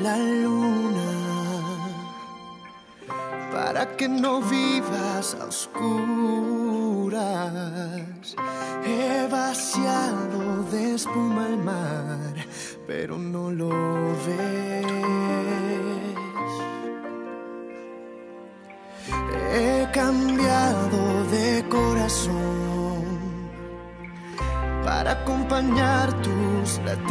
la luna para que no vivas a oscuras. He vaciado de espuma el mar, pero no lo ves. He cambiado de corazón para acompañar tus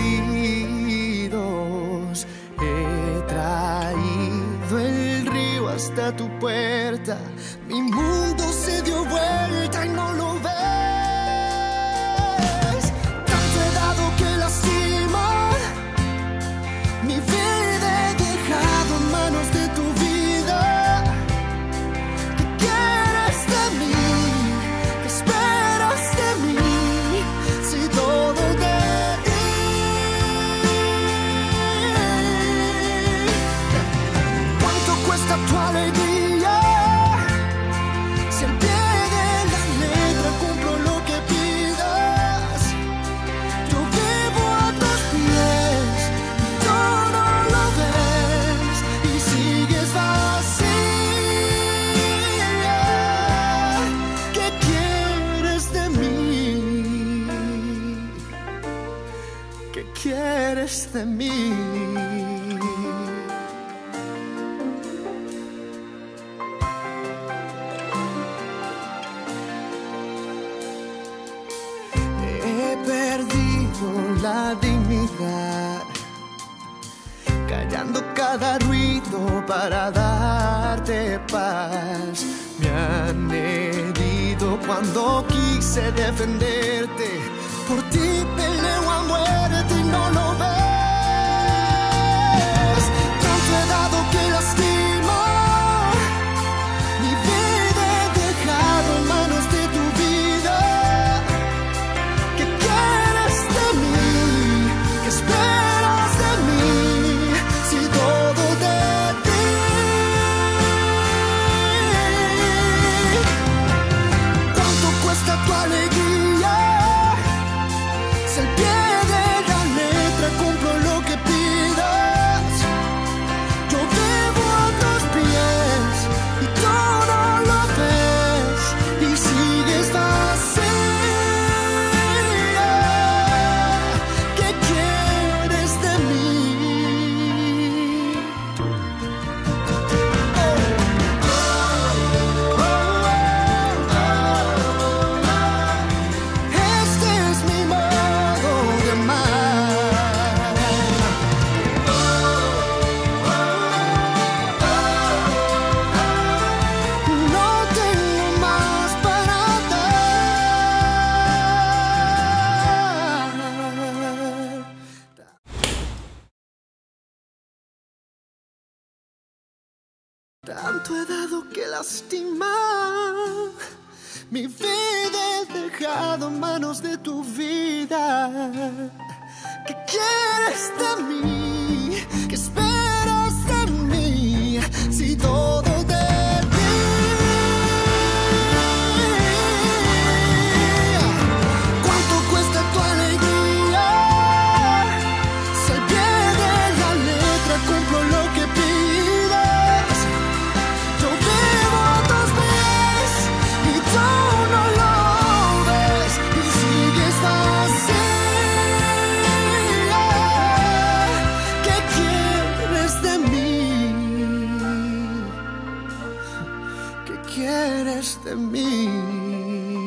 latidos. He traído el río hasta tu puerta. Mi mundo se dio vuelta y no lo ves. Tanto he dado que lastima. Mi vida he dejado en manos de tu vida. ¿Qué quieres de mí? ¿Qué esperas de mí? Si todo de ti. ¿Cuánto cuesta tu alegría? Si al pie de la letra cumplo lo que pidas. Yo vivo a tus pies y tú no lo ves y sigues vacía. ¿Qué quieres de mí? ¿Qué quieres de mí? He perdido la dignidad, callando cada ruido para darte paz. Me han herido cuando quise defenderte. Por ti peleo a muerte y no lo ves. Tanto he dado que lastima. Mi vida he dejado en manos de tu vida. ¿Qué quieres de mí? ¿Qué esperas de mí? Si todo de ti. ¿Cuánto cuesta tu alegría? Si al pie de la letra cumplo lo que pidas. Yo vivo a tus pies y tú no lo ves y sigues vacía. ¿Qué quieres de mí? Este es mi modo de amar. No tengo más para dar. Tanto he dado que lastimar. Mi vida he dejado en manos de tu vida. ¿Qué quieres de mí? ¿Qué esperas de mí? Si todo de ti. ¿Cuánto cuesta tu alegría? Si al pie de la letra cumplo lo que pidas. Yo vivo a tus pies y tú no lo ves y sigues vacía. ¿Qué quieres de mí? ¿Qué quieres de mí?